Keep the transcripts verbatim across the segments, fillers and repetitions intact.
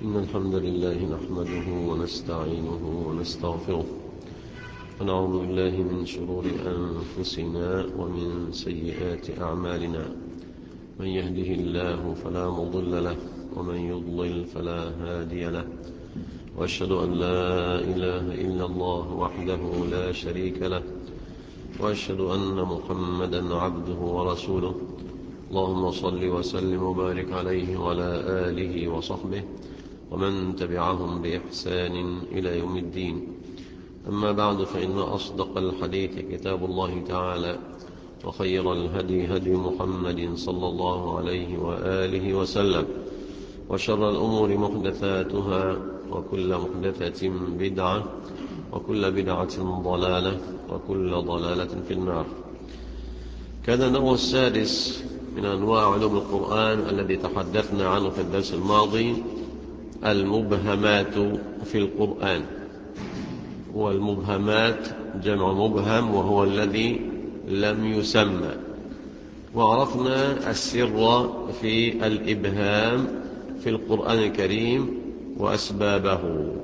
إن الحمد لله نحمده ونستعينه ونستغفره ونعوذ بالله من شرور أنفسنا ومن سيئات أعمالنا. من يهده الله فلا مضل له ومن يضلل فلا هادي له، وأشهد أن لا إله إلا الله وحده لا شريك له، وأشهد أن محمدا عبده ورسوله. اللهم صل وسلم وبارك عليه وعلى آله وصحبه ومن تبعهم بإحسان إلى يوم الدين. أما بعد، فإن أصدق الحديث كتاب الله تعالى، وخير الهدي هدي محمد صلى الله عليه وآله وسلم، وشر الأمور محدثاتها، وكل محدثة بدعة، وكل بدعة ضلالة، وكل ضلالة في النار. كان النوع السادس من أنواع علوم القرآن الذي تحدثنا عنه في الدرس الماضي المبهمات في القرآن. والمبهمات جمع مبهم، وهو الذي لم يسمى. وعرفنا السر في الإبهام في القرآن الكريم وأسبابه.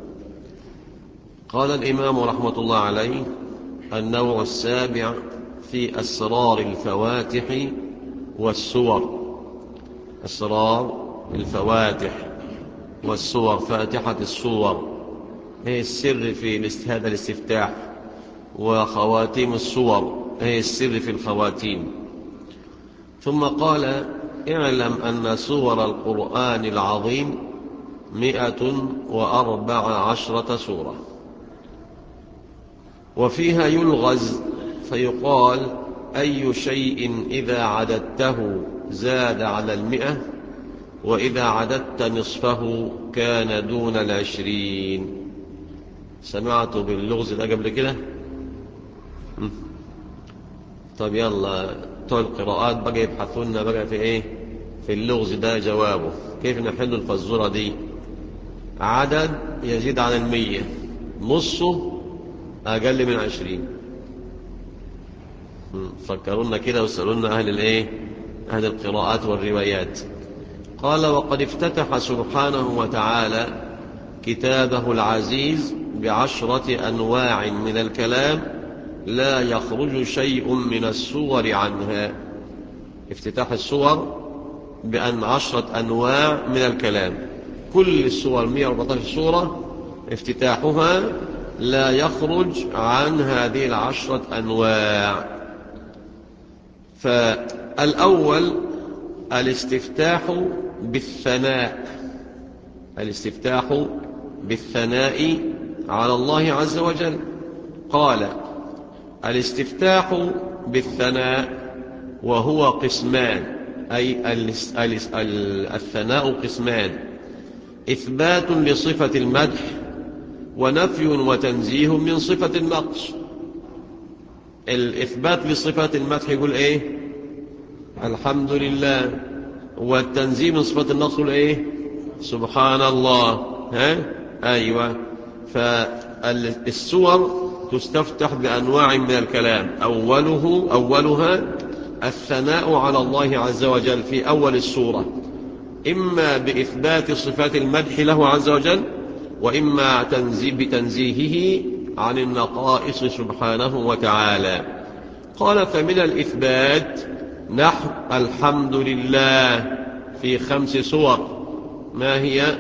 قال الإمام رحمة الله عليه: النوع السابع في أسرار الفواتح والسور. أسرار الفواتح والسور، فاتحة السور هي السر في هذا الاستفتاح، وخواتيم السور هي السر في الخواتيم. ثم قال: اعلم أن سور القرآن العظيم مئة وأربع عشرة سورة، وفيها يلغز فيقال: أي شيء إذا عددته زاد على المئة، وإذا عددت نصفه كان دون العشرين. سمعتوا باللغز ده قبل كده؟ طب يلا بتوع القراءات بقى يبحثوا لنا بقى في ايه في اللغز ده جوابه. كيف نحل الفزورة دي؟ عدد يزيد عن المية، نصه أقل من عشرين. فكرونا كده واسألونا أهل الايه أهل القراءات والروايات. قال: وقد افتتح سبحانه وتعالى كتابه العزيز بعشرة أنواع من الكلام لا يخرج شيء من السور عنها. افتتاح السور بأن عشرة أنواع من الكلام، كل السور مئة وأربعة عشر سورة افتتاحها لا يخرج عن هذه العشرة أنواع. فالأول الاستفتاح بالثناء، الاستفتاح بالثناء على الله عز وجل. قال: الاستفتاح بالثناء وهو قسمان، أي الثناء قسمان: إثبات لصفة المدح، ونفي وتنزيه من صفة النقص. الإثبات لصفة المدح يقول إيه؟ الحمد لله. والتنزيه من صفة النقص يقول إيه؟ سبحان الله. ها؟ أيوة. فالسور تستفتح بأنواع من الكلام. أوله أولها الثناء على الله عز وجل في أول السورة، إما بإثبات صفات المدح له عز وجل، وإما تنزيه بتنزيهه عن النقائص سبحانه وتعالى. قال: فمن الإثبات نحو الحمد لله في خمس سور. ما هي؟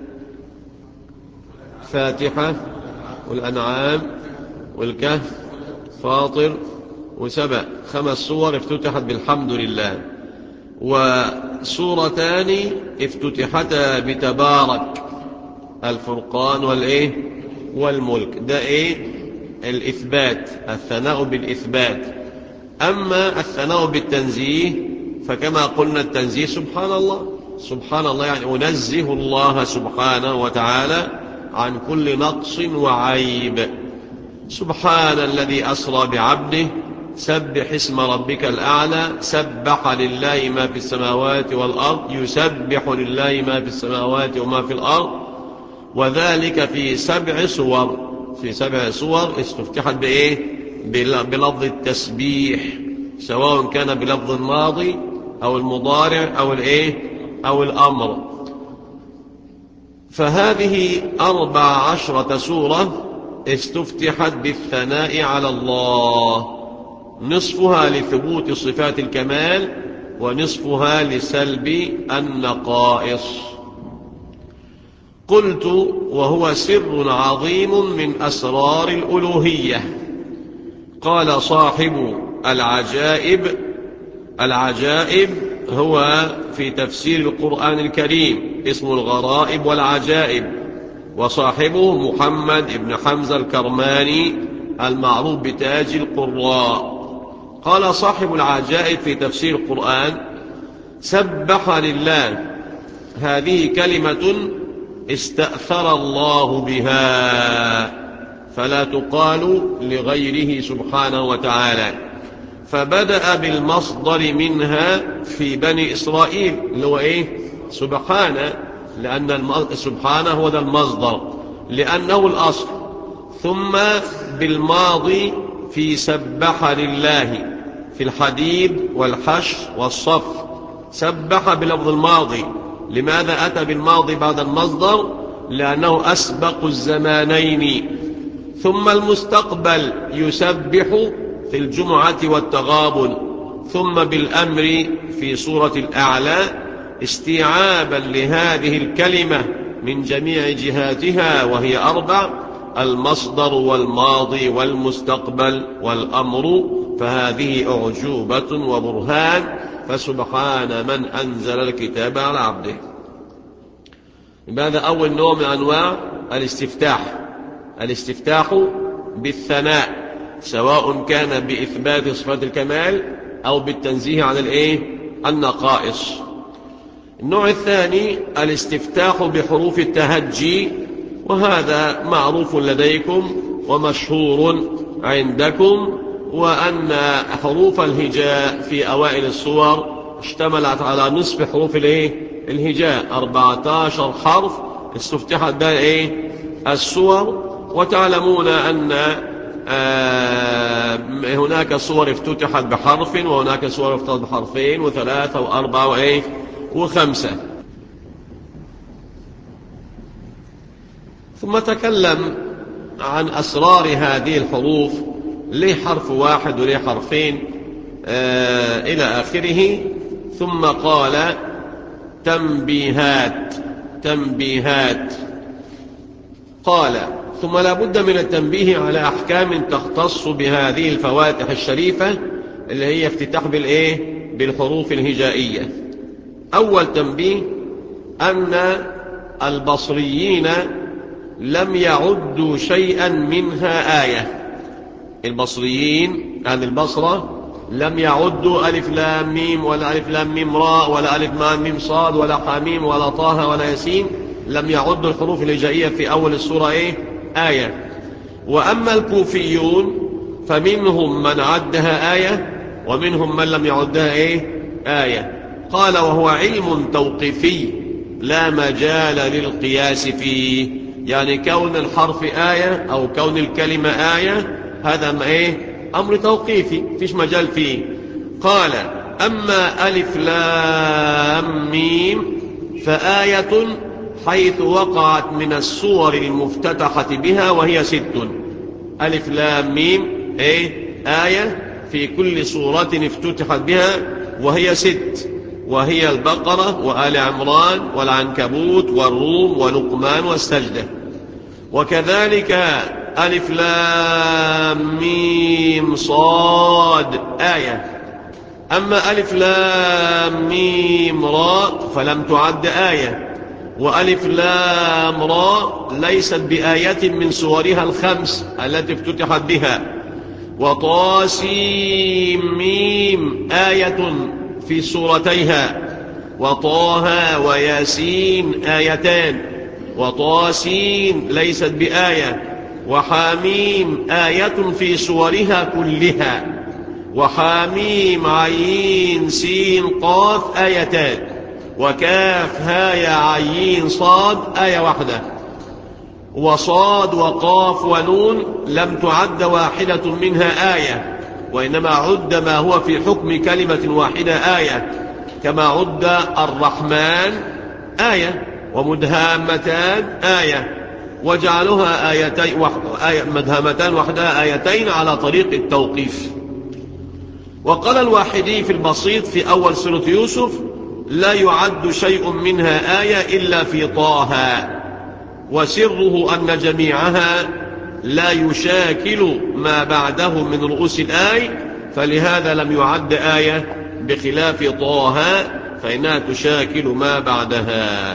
فاتحة، والأنعام، والكهف، فاطر، وسبأ. خمس سور افتتحت بالحمد لله. وسورتان افتتحتا بتبارك، الفرقان والإيه والملك. ده إيه؟ الإثبات، الثناء بالإثبات. أما الثناء بالتنزيه فكما قلنا التنزيه سبحان الله. سبحان الله يعني أنزه الله سبحانه وتعالى عن كل نقص وعيب. سبحان الذي أسرى بعبده، سبح اسم ربك الأعلى، سبح لله ما في السماوات والأرض، يسبح لله ما في السماوات وما في الأرض. وذلك في سبع سور، في سبع سور استفتحت بإيه؟ بلفظ التسبيح، سواء كان بلفظ الماضي أو المضارع أو الإيه أو الأمر. فهذه أربع عشرة سورة استفتحت بالثناء على الله، نصفها لثبوت صفات الكمال ونصفها لسلب النقائص. قلت: وهو سر عظيم من أسرار الألوهية. قال صاحب العجائب: العجائب هو في تفسير القرآن الكريم اسم الغرائب والعجائب، وصاحبه محمد بن حمزة الكرماني المعروف بتاج القراء. قال صاحب العجائب في تفسير القرآن: سبح لله، هذه كلمة استأثر الله بها فلا تقال لغيره سبحانه وتعالى، فبدأ بالمصدر منها في بني إسرائيل اللي هو إيه؟ سبحانه، لأن سبحانه هو ذا المصدر لأنه الأصل، ثم بالماضي في سبح لله في الحديد والحشر والصف، سبح بلفظ الماضي. لماذا أتى بالماضي بعد المصدر؟ لأنه أسبق الزمانين. ثم المستقبل يسبح في الجمعة والتغابن، ثم بالأمر في سورة الأعلى استيعابا لهذه الكلمة من جميع جهاتها وهي أربع: المصدر والماضي والمستقبل والأمر، فهذه أعجوبة وبرهان، فسبحان من أنزل الكتاب على عبده. هذا أول نوع من أنواع الاستفتاح، الاستفتاح بالثناء، سواء كان بإثبات صفات الكمال أو بالتنزيه عن الإيه؟ النقائص. النوع الثاني الاستفتاح بحروف التهجي، وهذا معروف لديكم ومشهور عندكم، وأن حروف الهجاء في أوائل السور اشتملت على نصف حروف الإيه؟ الهجاء، أربعة عشر حرف استفتحت بها إيه؟ السور. وتعلمون أن هناك سور افتتحت بحرف، وهناك سور افتتحت بحرفين وثلاثة وأربعة وإيه؟ وخمسة. ثم تكلم عن أسرار هذه الحروف، ليه حرف واحد وليه حرفين آه إلى آخره. ثم قال: تنبيهات تنبيهات قال: ثم لا بد من التنبيه على أحكام تختص بهذه الفواتح الشريفة اللي هي افتتاح بالإيه؟ بالحروف الهجائية. أول تنبيه أن البصريين لم يعدوا شيئا منها آية. البصريين عن البصرة لم يعدوا ألف لام ميم ولا ألف لام ميم راء ولا ألف لام ميم صاد ولا حميم ولا طه ولا ياسين، لم يعدوا الحروف الهجائية في أول السورة إيه؟ آية. وأما الكوفيون فمنهم من عدها آية ومنهم من لم يعدها إيه؟ آية. قال: وهو علم توقيفي لا مجال للقياس فيه، يعني كون الحرف آية أو كون الكلمة آية هذا ما إيه؟ أمر توقيفي فيش مجال فيه. قال: أما ألف لام ميم فآية حيث وقعت من السور المفتتحة بها وهي ست. ألف لام ميم إيه؟ آية في كل سورة افتتحت بها وهي ست، وهي البقرة وآل عمران والعنكبوت والروم ولقمان والسجدة. وكذلك ألف لام ميم صاد آية. أما ألف لام ميم راء فلم تعد آية، وألف لام راء ليست بآية من سورها الخمس التي افتتحت بها. وطاسيم ميم آية في سورتيها، وطه وياسين آيتان، وطاسين ليست بآية، وحاميم آية في سورها كلها، وحاميم عين سين قاف آيتان، وكاف هاء عين صاد آية واحدة. وصاد وقاف ونون لم تعد واحدة منها آية، وإنما عد ما هو في حكم كلمة واحدة آية، كما عد الرحمن آية ومدهامتان آية، وجعلها آيتين آية مدهامتان وحدها آيتين على طريق التوقيف. وقال الواحدي في البسيط في أول سورة يوسف: لا يعد شيء منها آية إلا في طه، وسره أن جميعها لا يشاكل ما بعده من رؤوس الآية، فلهذا لم يعد آية، بخلاف طه فإنها تشاكل ما بعدها.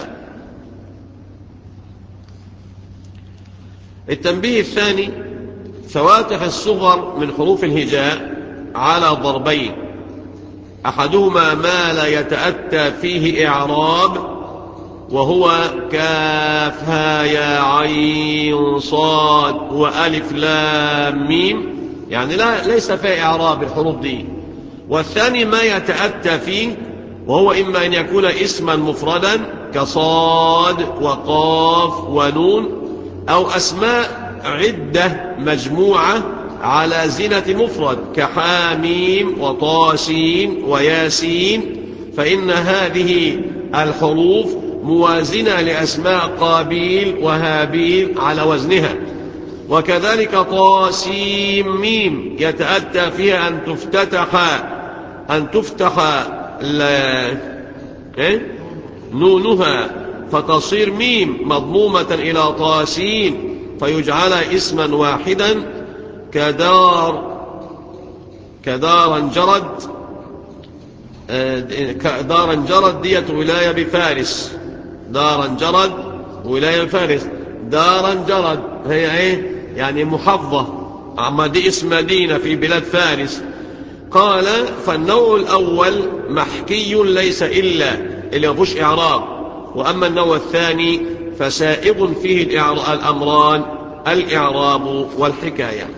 التنبيه الثاني: فواتح الصغر من حروف الهجاء على ضربين: أحدهما ما لا يتأتى فيه إعراب، وهو كاف ها يا عين صاد وألف لام ميم، يعني لا ليس فيه إعراب الحروف دي. والثاني ما يتأتى فيه، وهو إما أن يكون اسما مفردا كصاد وقاف ونون، أو أسماء عدة مجموعة على زينة مفرد كحاميم وطاسين وياسين، فإن هذه الحروف موازنة لأسماء قابيل وهابيل على وزنها. وكذلك طاسيم ميم يتأتى فيها أن تفتتح أن تفتح نونها فتصير ميم مضمومة إلى طاسين فيجعل اسما واحدا كدار كدار انجرد دار انجرد دية ولاية بفارس، دار انجرد ولاية بفارس. دار انجرد هي ايه؟ يعني محافظة، اما دي اسم مدينة في بلاد فارس. قال: فالنوع الأول محكي ليس إلا اللي ما فيهوش إعراب، وأما النوع الثاني فسائغ فيه الأمران: الإعراب والحكاية.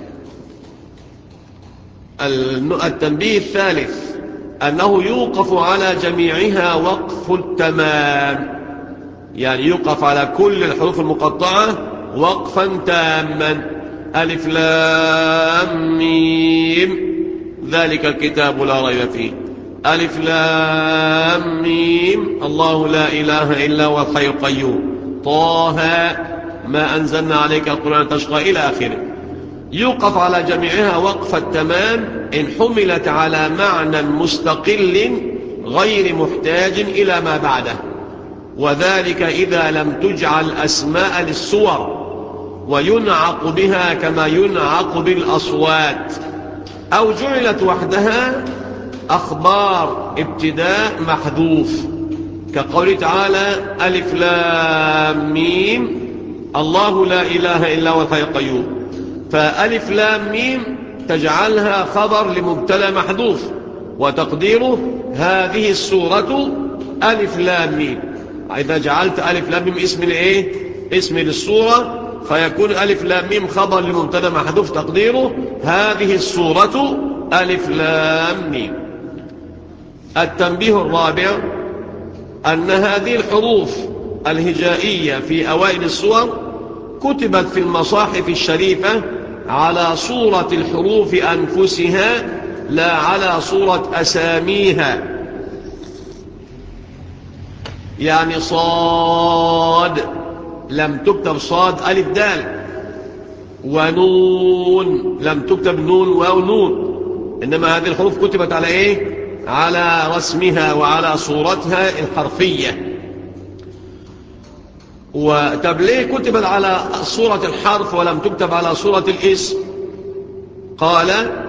التنبيه الثالث: أنه يوقف على جميعها وقف التمام، يعني يوقف على كل الحروف المقطعة وقفا تاما. ألف لام ميم ذلك الكتاب لا ريب فيه. ألف لام ميم الله لا إله إلا هو الحي القيوم. طه ما أنزلنا عليك القرآن تشقى إلى آخره. يوقف على جميعها وقف التمام إن حملت على معنى مستقل غير محتاج إلى ما بعده، وذلك إذا لم تجعل أسماء للصور وينعق بها كما ينعق بالأصوات، أو جعلت وحدها أخبار ابتداء محذوف، كقول تعالى: ألف لام ميم الله لا إله إلا هو الحي القيوم. فألف لام ميم تجعلها خبر لمبتدا محذوف، وتقديره هذه السورة ألف لام ميم. إذا جعلت ألف لام ميم اسم لإيه؟ اسم للسورة، فيكون ألف لام ميم خبر لمبتدا محذوف تقديره هذه السورة ألف لام ميم. التنبيه الرابع: أن هذه الحروف الهجائية في أوائل السور كتبت في المصاحف الشريفة على صورة الحروف أنفسها لا على صورة أساميها، يعني صاد لم تكتب صاد ألف دال، ونون لم تكتب نون واو نون، إنما هذه الحروف كتبت على إيه؟ على رسمها وعلى صورتها الحرفية. وطب ليه كتبت على صورة الحرف ولم تكتب على صورة الاسم؟ قال: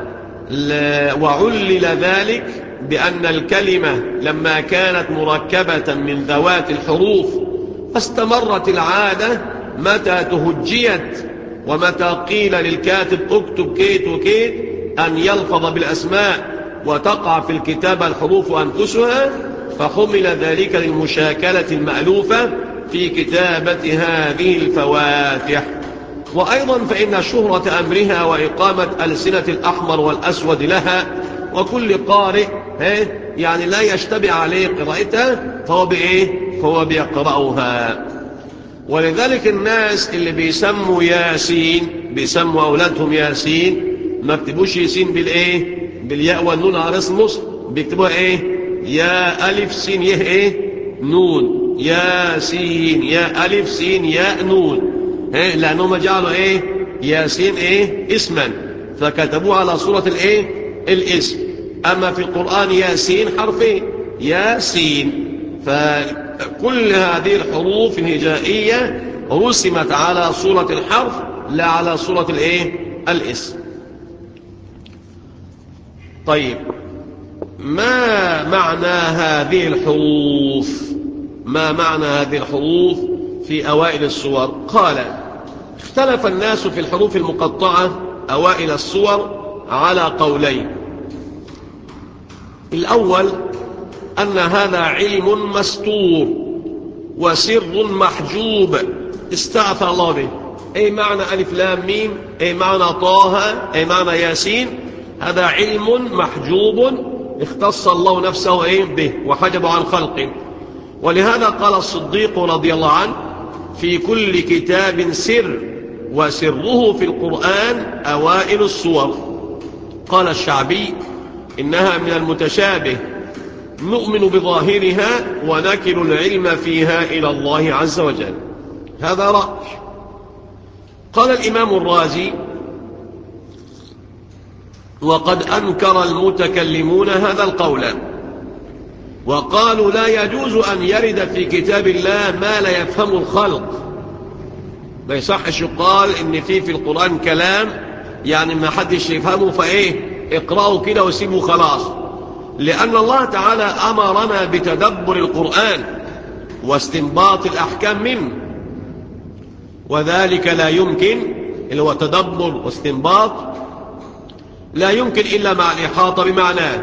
وعلل ذلك بأن الكلمة لما كانت مركبة من ذوات الحروف فاستمرت العادة متى تهجيت ومتى قيل للكاتب اكتب كيت وكيت أن يلفظ بالأسماء وتقع في الكتابة الحروف أنفسها، فحمل ذلك للمشاكلة المألوفة في كتابة هذه الفواتح. وأيضا فإن شهرة أمرها وإقامة ألسنة الأحمر والأسود لها، وكل قارئ يعني لا يشتبع عليه قراءتها فهو بإيه؟ فهو بيقرأها. ولذلك الناس اللي بيسموا ياسين بيسموا أولادهم ياسين ما بيكتبوش ياسين بالإيه؟ بالياء والنون على اسم مصر، بيكتبوها إيه؟ يا ألف سين يه إيه؟ نون. ياسين، يا ألف سين ياء نون، لأنهم جعلوا إيه ياسين إيه اسما، فكتبوه على صورة الإيه الاسم. أما في القرآن ياسين حرفين ياسين، فكل هذه الحروف الهجائية رسمت على صورة الحرف لا على صورة الإيه الاسم. طيب، ما معنى هذه الحروف؟ ما معنى هذه الحروف في أوائل السور؟ قال: اختلف الناس في الحروف المقطعة أوائل السور على قولين. الأول أن هذا علم مستور وسر محجوب استعفى الله به. أي معنى ألف لام ميم، أي معنى طه، أي معنى ياسين، هذا علم محجوب اختص الله نفسه إيه به وحجب عن خلقه. ولهذا قال الصديق رضي الله عنه: في كل كتاب سر وسره في القرآن أوائل السور. قال الشعبي: إنها من المتشابه نؤمن بظاهرها ونكل العلم فيها إلى الله عز وجل. هذا رأي. قال الإمام الرازي: وقد أنكر المتكلمون هذا القول وقالوا لا يجوز أن يرد في كتاب الله ما لا يفهم الخلق. ما يصحش يقال إن في في القرآن كلام يعني ما حدش يفهمه فإيه اقرأوا كده وسيبوا خلاص، لأن الله تعالى أمرنا بتدبر القرآن واستنباط الأحكام منه، وذلك لا يمكن، اللي هو تدبر واستنباط، لا يمكن إلا مع الإحاطة بمعناه.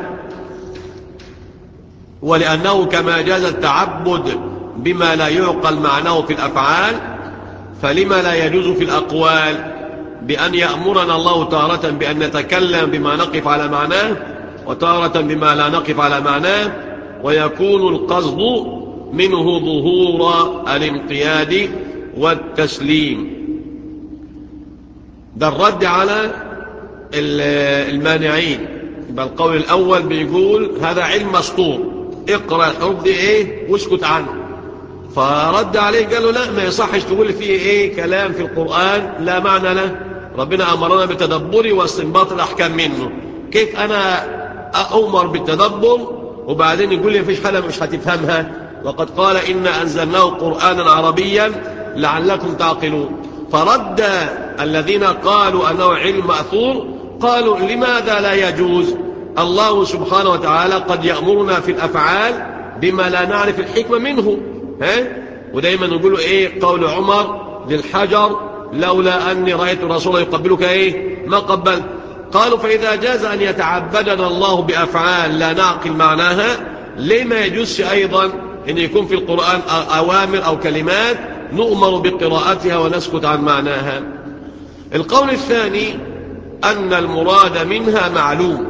ولأنه كما جاز التعبد بما لا يعقل معناه في الأفعال، فلما لا يجوز في الأقوال بأن يأمرنا الله تارة بأن نتكلم بما نقف على معناه وتارة بما لا نقف على معناه، ويكون القصد منه ظهور الانقياد والتسليم. ده الرد على المانعين. يبقى القول الأول بيقول هذا علم مسطور، اقرأ الحروف دي ايه واسكت عنه. فرد عليه قال له لا، ما يصحش تقول فيه ايه كلام في القرآن لا معنى له، ربنا أمرنا بالتدبر واستنباط الأحكام منه، كيف أنا أؤمر بالتدبر وبعدين يقول لي مفيش حاجة مش هتفهمها؟ وقد قال إنا أنزلناه قرآنا عربيا لعلكم تعقلون. فرد الذين قالوا أنه علم مأثور، قالوا لماذا لا يجوز؟ الله سبحانه وتعالى قد يأمرنا في الأفعال بما لا نعرف الحكمة منه. ها؟ ودايما نقولوا ايه قول عمر للحجر: لولا أني رأيت الرسول يقبلك ايه ما قبلت. قالوا فإذا جاز أن يتعبدنا الله بأفعال لا نعقل معناها، ليه ما يجوزش أيضا أن يكون في القرآن أوامر أو كلمات نؤمر بقراءتها ونسكت عن معناها؟ القول الثاني أن المراد منها معلوم.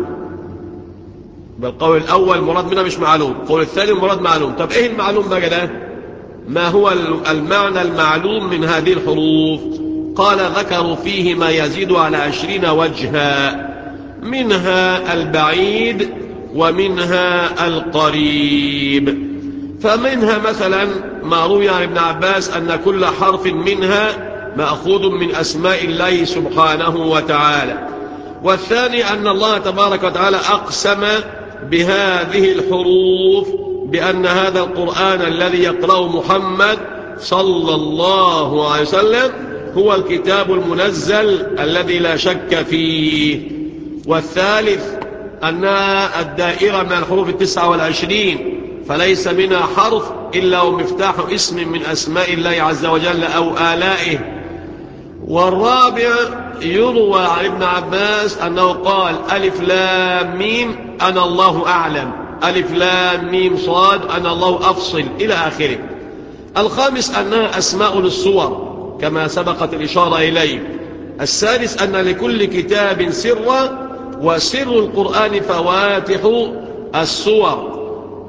بالقول الأول المراد منها مش معلوم، القول الثاني المراد معلوم. طب إيه المعلوم بقى ده؟ ما هو المعنى المعلوم من هذه الحروف؟ قال ذكروا فيه ما يزيد على عشرين وجها، منها البعيد ومنها القريب. فمنها مثلا ما روي عن ابن عباس أن كل حرف منها مأخوذ من أسماء الله سبحانه وتعالى. والثاني أن الله تبارك وتعالى أقسم بهذه الحروف بأن هذا القرآن الذي يقرأه محمد صلى الله عليه وسلم هو الكتاب المنزل الذي لا شك فيه. والثالث أن الدائرة من الحروف التسعة والعشرين فليس منها حرف إلا ومفتاح اسم من أسماء الله عز وجل أو آلائه. والرابع يروى عن ابن عباس أنه قال ألف لام ميم أنا الله أعلم، ألف لام ميم صاد أنا الله أفصل إلى آخره. الخامس أنها أسماء للصور كما سبقت الإشارة إليه. السادس أن لكل كتاب سرا، وسر القرآن فواتح السور.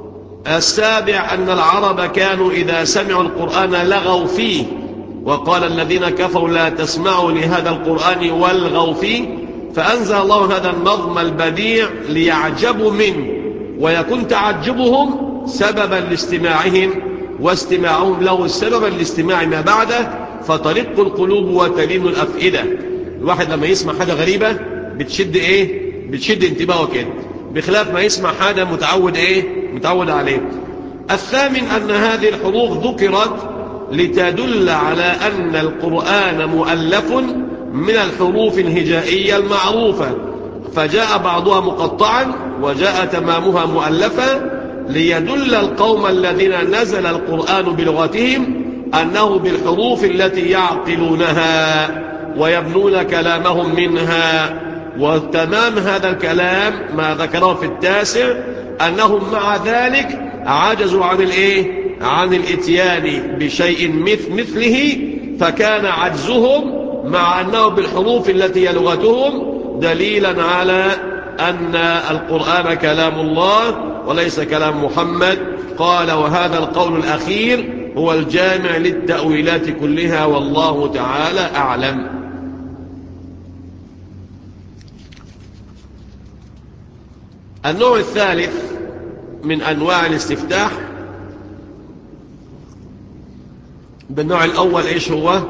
السابع أن العرب كانوا إذا سمعوا القرآن لغوا فيه، وقال الذين كفروا لا تسمعوا لهذا القرآن والغوا فيه، فأنزل الله هذا النظم البديع ليعجبوا منه ويكون تعجبهم سببا لاستماعهم واستماعهم له سببا لاستماع ما بعده، فترق القلوب وتلين الأفئدة. الواحد لما يسمع حاجة غريبة بتشد إيه؟ بتشد انتباهه كده، بخلاف ما يسمع حاجة متعود إيه؟ متعود عليه. الثامن أن هذه الحروف ذكرت لتدل على أن القرآن مؤلف من الحروف الهجائية المعروفة، فجاء بعضها مقطعا وجاء تمامها مؤلفا ليدل القوم الذين نزل القرآن بلغتهم أنه بالحروف التي يعقلونها ويبنون كلامهم منها. وتمام هذا الكلام ما ذكره في التاسع أنهم مع ذلك عجزوا عن الإيه؟ عن الإتيان بشيء مثل مثله، فكان عجزهم مع أنه بالحروف التي هي لغتهم دليلا على أن القرآن كلام الله وليس كلام محمد. قال: وهذا القول الأخير هو الجامع للتأويلات كلها، والله تعالى أعلم. النوع الثالث من أنواع الاستفتاح. بالنوع الأول إيش هو؟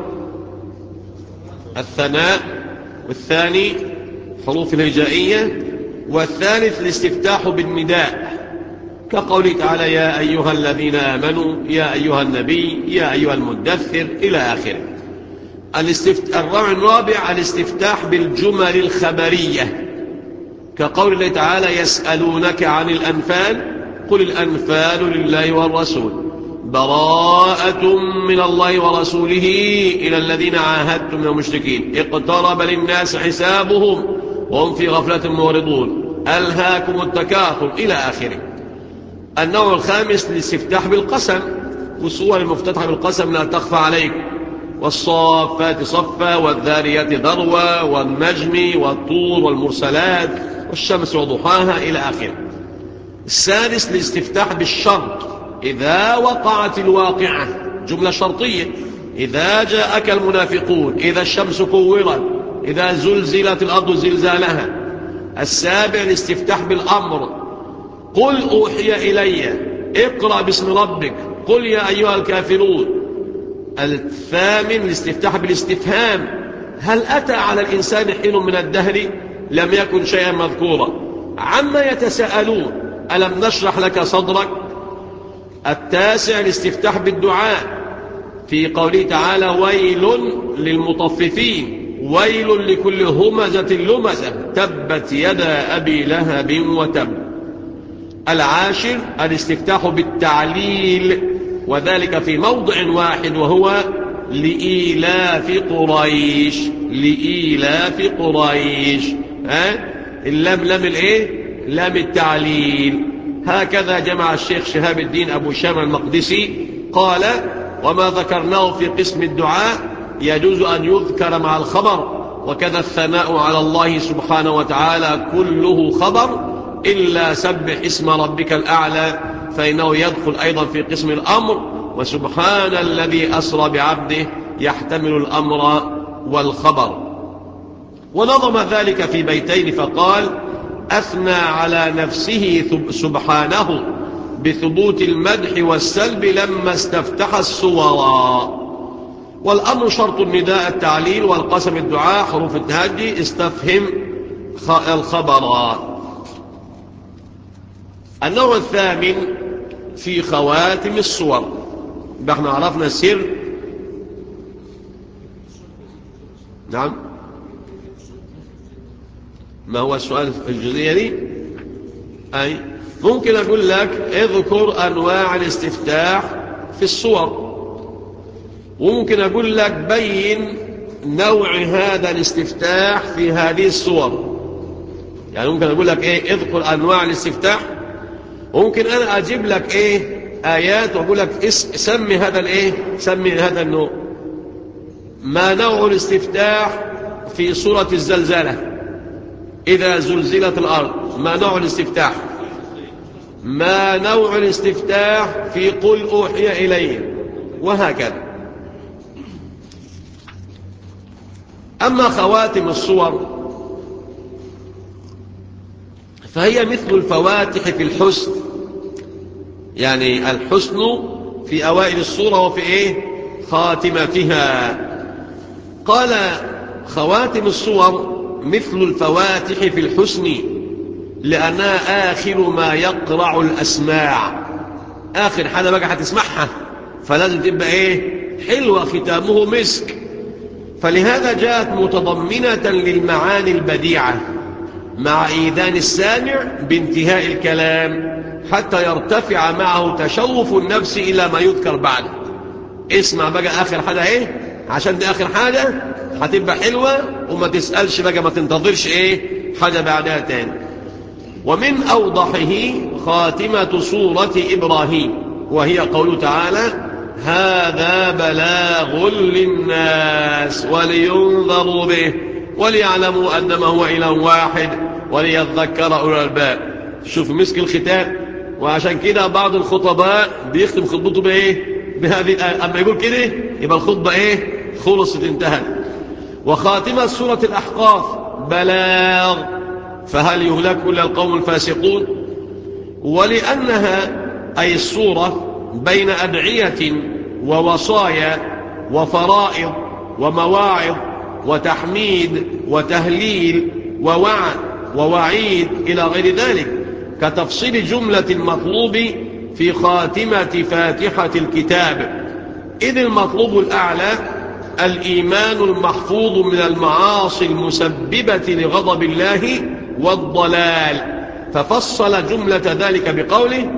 الثناء، والثاني حروف الهجائية، والثالث الاستفتاح بالنداء كقوله تعالى: يا أيها الذين آمنوا، يا أيها النبي، يا أيها المدثر إلى آخره. النوع الرابع الاستفتاح بالجمل الخبرية كقول الله تعالى: يسألونك عن الأنفال قل الأنفال لله والرسول براءة من الله ورسوله إلى الذين عاهدتم من المشركين اقترب للناس حسابهم وهم في غفلة معرضون ألهاكم التكاثر إلى آخره. النوع الخامس الاستفتاح بالقسم، والصور المفتتحة بالقسم لا تخفى عليكم: والصافات صفا والذاريات ذروة والنجم والطور والمرسلات والشمس وضحاها إلى آخره. السادس الاستفتاح بالشرط: إذا وقعت الواقعة، جملة شرطية: إذا جاءك المنافقون، إذا الشمس كورت، إذا زلزلت الأرض زلزالها. السابع الاستفتاح بالأمر: قل أوحي إلي، اقرأ باسم ربك، قل يا أيها الكافرون. الثامن الاستفتاح بالاستفهام: هل أتى على الإنسان حين من الدهر لم يكن شيئا مذكورا عما يتساءلون ألم نشرح لك صدرك. التاسع الاستفتاح بالدعاء في قوله تعالى: ويل للمطففين ويل لكل همزة لمزة تبت يدا أبي لهب وتب. العاشر الاستفتاح بالتعليل، وذلك في موضع واحد وهو لإيلاف قريش، لإيلاف قريش. ها؟ اللام لام الايه؟ لام التعليل. هكذا جمع الشيخ شهاب الدين أبو شامة المقدسي قال: وما ذكرناه في قسم الدعاء يجوز أن يذكر مع الخبر، وكذا الثناء على الله سبحانه وتعالى كله خبر إلا سبح اسم ربك الأعلى فإنه يدخل أيضا في قسم الأمر، وسبحان الذي أسرى بعبده يحتمل الأمر والخبر. ونظم ذلك في بيتين فقال: أثنى على نفسه سبحانه بثبوت المدح والسلب لما استفتح الصورا. والأمر شرط النداء التعليل، والقسم الدعاء، حروف التهجي استفهم الخبر. النوع الثامن في خواتم الصور. احنا عرفنا السر. نعم، ما هو السؤال في الجزئية دي؟ أي ممكن أقول لك اذكر أنواع الاستفتاح في الصور، وممكن أقول لك بين نوع هذا الاستفتاح في هذه الصور. يعني ممكن أقول لك إيه اذكر أنواع الاستفتاح، وممكن أنا أجيب لك إيه آيات وأقول لك سمي هذا الإيه سمي هذا النوع. ما نوع الاستفتاح في سورة الزلزلة إذا زلزلت الأرض؟ ما نوع الاستفتاح؟ ما نوع الاستفتاح في قل أوحي إلي؟ وهكذا. أما خواتم الصور فهي مثل الفواتح في الحسن، يعني الحسن في أوائل السورة وفي إيه خاتمتها. قال خواتم السور مثل الفواتح في الحسن لأنها آخر ما يقرع الأسماع، آخر حاجة بقى هتسمعها، فلازم تبقى إيه حلوة، ختامه مسك. فلهذا جاءت متضمنة للمعاني البديعة مع إيذان السامع بانتهاء الكلام حتى يرتفع معه تشوف النفس إلى ما يذكر بعده. اسمع بقى آخر حاجة إيه، عشان دي آخر حاجة هتبقى حلوة، وما تسألش بقى، ما تنتظرش إيه حاجة بعدها تاني. ومن أوضحه خاتمة سورة إبراهيم، وهي قوله تعالى هذا بلاغ للناس ولينذروا به وليعلموا أنما هو إله واحد وليذكر أولو الألباب. شوف مسك الختام. وعشان كده بعض الخطباء بيختم خطبته بإيه بهذه الآية، أما يقول كده يبقى الخطبة إيه خلصت انتهت. وخاتمة سورة الأحقاف بلاغ فهل يهلك إلا القوم الفاسقون. ولأنها أي السورة بين أدعية ووصايا وفرائض ومواعظ وتحميد وتهليل ووعد ووعيد إلى غير ذلك، كتفصيل جملة المطلوب في خاتمة فاتحة الكتاب. إذ المطلوب الأعلى الإيمان المحفوظ من المعاصي المسببة لغضب الله والضلال، ففصل جملة ذلك بقوله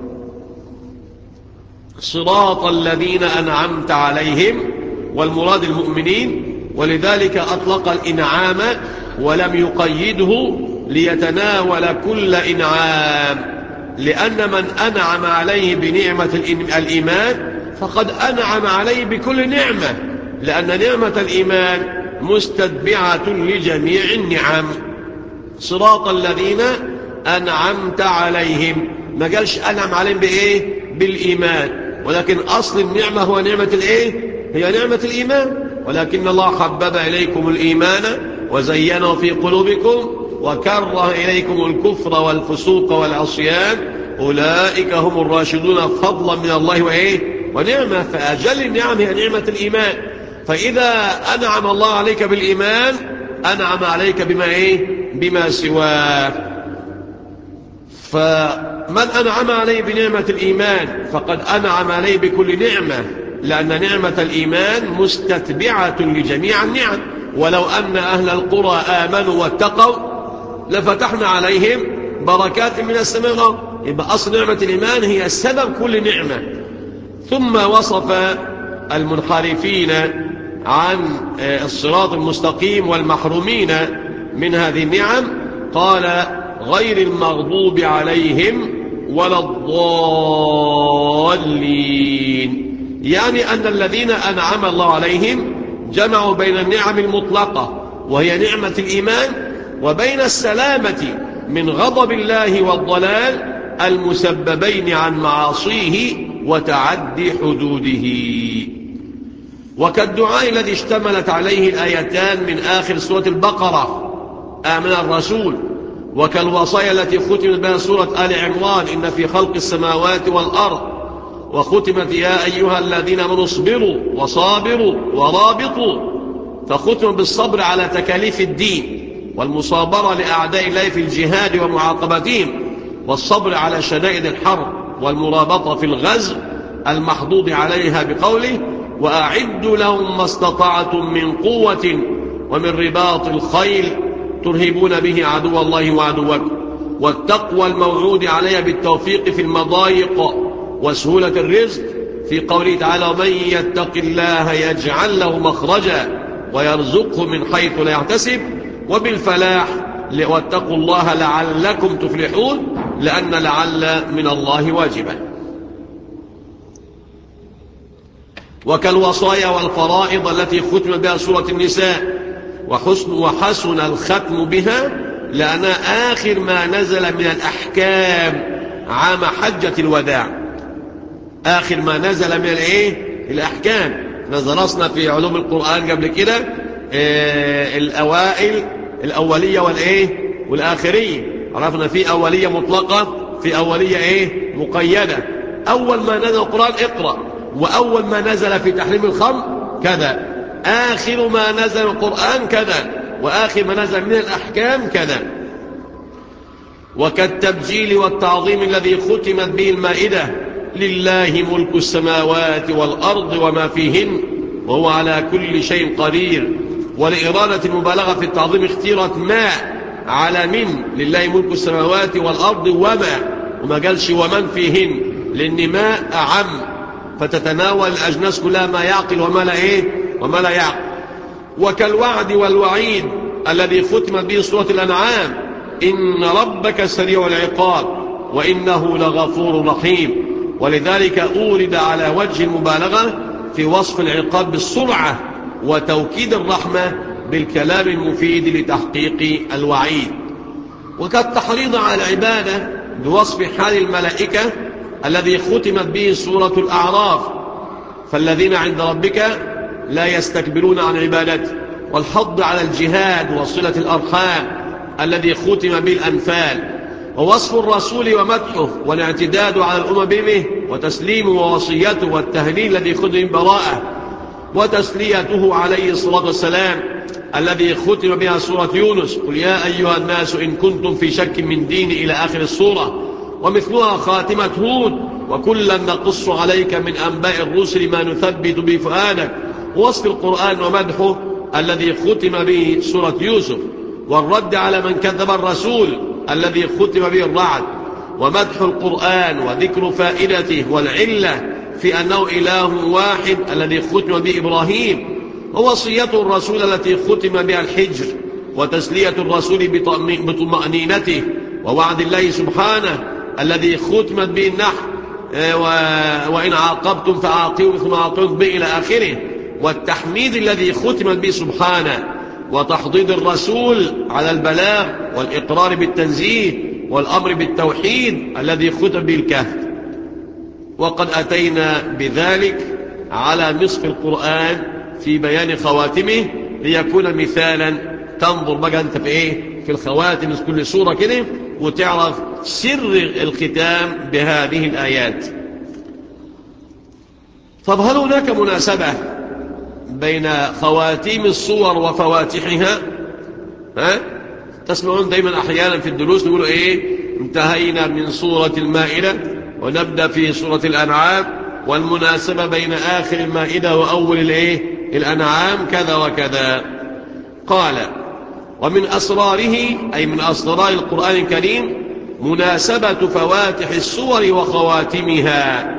صراط الذين أنعمت عليهم، والمراد المؤمنين، ولذلك أطلق الإنعام ولم يقيده ليتناول كل إنعام، لأن من أنعم عليه بنعمة الإيمان فقد أنعم عليه بكل نعمة، لأن نعمة الإيمان مستتبعة لجميع النعم. صراط الذين أنعمت عليهم، ما قالش أنعم عليهم بإيه بالإيمان، ولكن أصل النعمة هو نعمة الإيه هي نعمة الإيمان. ولكن الله حبب إليكم الإيمان وزينه في قلوبكم وكره إليكم الكفر والفسوق والعصيان أولئك هم الراشدون فضلا من الله وإيه ونعمة. فأجل النعم هي نعمة الإيمان. فإذا أنعم الله عليك بالإيمان أنعم عليك بما إيه بما سواه. فمن أنعم عليه بنعمة الإيمان فقد أنعم عليه بكل نعمة، لأن نعمة الإيمان مستتبعة لجميع النعم. ولو أن أهل القرى آمنوا واتقوا لفتحنا عليهم بركات من السماء والأرض. يبقى أصل نعمة الإيمان هي سبب كل نعمة. ثم وصف المنحرفين عن الصراط المستقيم والمحرومين من هذه النعم، قال غير المغضوب عليهم ولا الضالين، يعني أن الذين أنعم الله عليهم جمعوا بين النعم المطلقة وهي نعمة الإيمان وبين السلامة من غضب الله والضلال المسببين عن معاصيه وتعدي حدوده. وكالدعاء الذي اشتملت عليه الآيتان من آخر سورة البقرة آمن الرسول، وكالوصايا التي ختمت بها سورة آل عمران إن في خلق السماوات والأرض، وختمت يا أيها الذين آمنوا اصبروا وصابروا ورابطوا، فختم بالصبر على تكاليف الدين والمصابرة لأعداء الله في الجهاد ومعاقبتهم، والصبر على شدائد الحرب والمرابطة في الغزو المحضوض عليها بقوله وأعدوا لهم ما استطعتم من قوة ومن رباط الخيل ترهبون به عدو الله وعدوكم، والتقوى الموعود عليها بالتوفيق في المضايق وسهولة الرزق في قوله تعالى ومن يتق الله يجعل له مخرجا ويرزقه من حيث لا يحتسب، وبالفلاح واتقوا الله لعلكم تفلحون، لأن لعل من الله واجبا. وكالوصايا والفرائض التي ختم بها سورة النساء، وحسن, وحسن الختم بها لأنها آخر ما نزل من الأحكام عام حجة الوداع، آخر ما نزل من الإيه؟ الأحكام. نزلنا في علوم القرآن قبل كده إيه الأوائل الأولية والإيه والآخرية، عرفنا في أولية مطلقة في أولية إيه مقيدة. أول ما نزل القرآن اقرأ، وأول ما نزل في تحريم الخمر كذا، آخر ما نزل القرآن كذا، وآخر ما نزل من الأحكام كذا. وكالتبجيل والتعظيم الذي ختمت به المائدة: لله ملك السماوات والأرض وما فيهن وهو على كل شيء قدير. ولإرادة المبالغة في التعظيم اختيرت ما على من، لله ملك السماوات والأرض وما، وما قالش ومن فيهن، لأن ما أعم فتتناول الأجناس كلها، ما يعقل وما لا إيه وما لا يعقل. وكالوعد والوعيد الذي ختمت به سورة الأنعام: إن ربك سريع العقاب وإنه لغفور رحيم. ولذلك أورد على وجه المبالغة في وصف العقاب بالسرعة، وتوكيد الرحمة بالكلام المفيد لتحقيق الوعيد. وكالتحريض على العبادة بوصف حال الملائكة الذي ختمت به سورة الأعراف: فالذين عند ربك لا يستكبرون عن عبادته. والحض على الجهاد وصلة الأرحام الذي ختم به الأنفال. ووصف الرسول ومدحه والاعتداد على الأمم به، وتسليمه ووصيته والتهليل الذي ختم به براءة، وتسليته عليه الصلاة والسلام الذي ختم بها سورة يونس: قل يا أيها الناس إن كنتم في شك من ديني إلى آخر السورة. ومثلها خاتمة هود: وكلا نقص عليك من أنباء الرسل ما نثبت به فؤادك. ووصف القرآن ومدحه الذي ختم به سورة يوسف. والرد على من كذب الرسول الذي ختم به الرعد. ومدح القرآن وذكر فائدته والعلة في أنه إله واحد الذي ختم به إبراهيم. ووصية الرسول التي ختم بها الحجر. وتسلية الرسول بطمأنينته. ووعد الله سبحانه الذي ختمت به النحل: وإن عاقبتم فعاقبوا مثل ما عاقبتم به إلى آخره. والتحميد الذي ختمت به سبحانه. وتحضيض الرسول على البلاغ والإقرار بالتنزيه والأمر بالتوحيد الذي ختم به الكهف. وقد أتينا بذلك على نصف القرآن في بيان خواتمه ليكون مثالا. تنظر بقى أنت في إيه في الخواتم كل سورة كده وتعرف سر الختام بهذه الآيات. طب هل هناك مناسبة بين خواتيم الصور وفواتحها؟ ها؟ تسمعون دايما أحيانا في الدروس نقولوا إيه انتهينا من سورة المائدة ونبدأ في سورة الأنعام، والمناسبة بين آخر المائدة وأول الإيه الأنعام كذا وكذا. قال: ومن أسراره أي من أسرار القرآن الكريم مناسبة فواتح السور وخواتمها.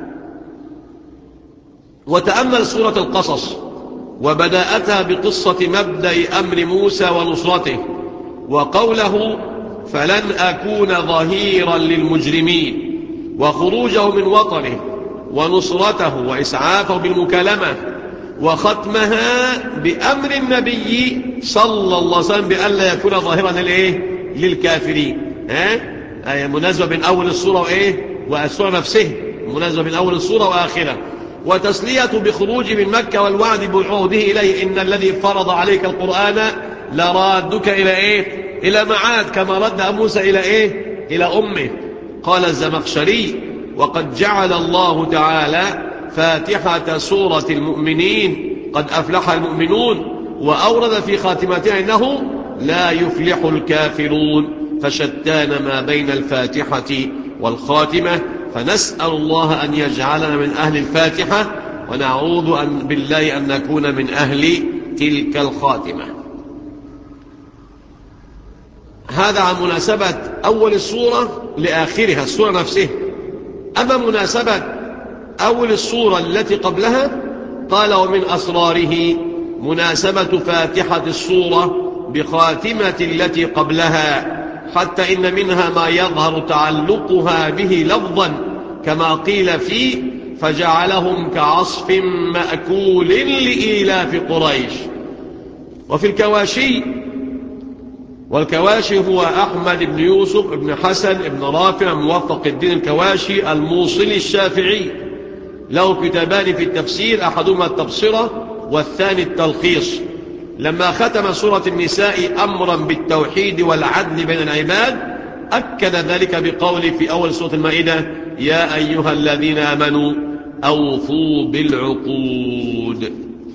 وتأمل سورة القصص وبداءتها بقصة مبدأ أمر موسى ونصرته، وقوله: فلن أكون ظهيرا للمجرمين، وخروجه من وطنه ونصرته وإسعافه بالمكالمة، وختمها بأمر النبي صلى الله عليه وسلم بألا يكون ظاهرا للإيه؟ للكافرين. ها؟ أي مناسبة بين أول السورة وإيه؟ والسورة نفسه مناسبة بين أول السورة وآخرها. وتسلية بخروج من مكة والوعد بعوده إليه: إن الذي فرض عليك القرآن لرادك إلى إيه؟ إلى معاد، كما رد موسى إلى إيه؟ إلى أمه. قال الزمخشري: وقد جعل الله تعالى فاتحة سورة المؤمنين قد أفلح المؤمنون، وأورد في خاتمتها إنه لا يفلح الكافرون، فشتان ما بين الفاتحة والخاتمة. فنسأل الله أن يجعلنا من أهل الفاتحة، ونعوذ أن بالله أن نكون من أهل تلك الخاتمة. هذا عن مناسبة أول السورة لآخرها السورة نفسها. أما مناسبة أول السورة التي قبلها قال: ومن أسراره مناسبة فاتحة السورة بخاتمة التي قبلها، حتى إن منها ما يظهر تعلقها به لفظا، كما قيل فيه: فجعلهم كعصف مأكول لإيلاف قريش. وفي الكواشي، والكواشي هو أحمد بن يوسف بن حسن بن رافع موفق الدين الكواشي الموصلي الشافعي، له كتابان في التفسير، أحدهما التبصرة والثاني التلخيص. لما ختم سورة النساء أمرا بالتوحيد والعدل بين العباد أكد ذلك بقوله في أول سورة المائدة: يا أيها الذين آمنوا أوفوا بالعقود.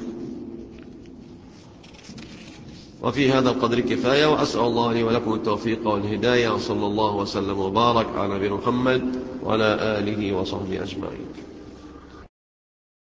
وفي هذا القدر كفاية، وأسأل الله لي ولكم التوفيق والهداية، وصلى الله وسلم وبارك على نبينا محمد وعلى آله وصحبه أجمعين.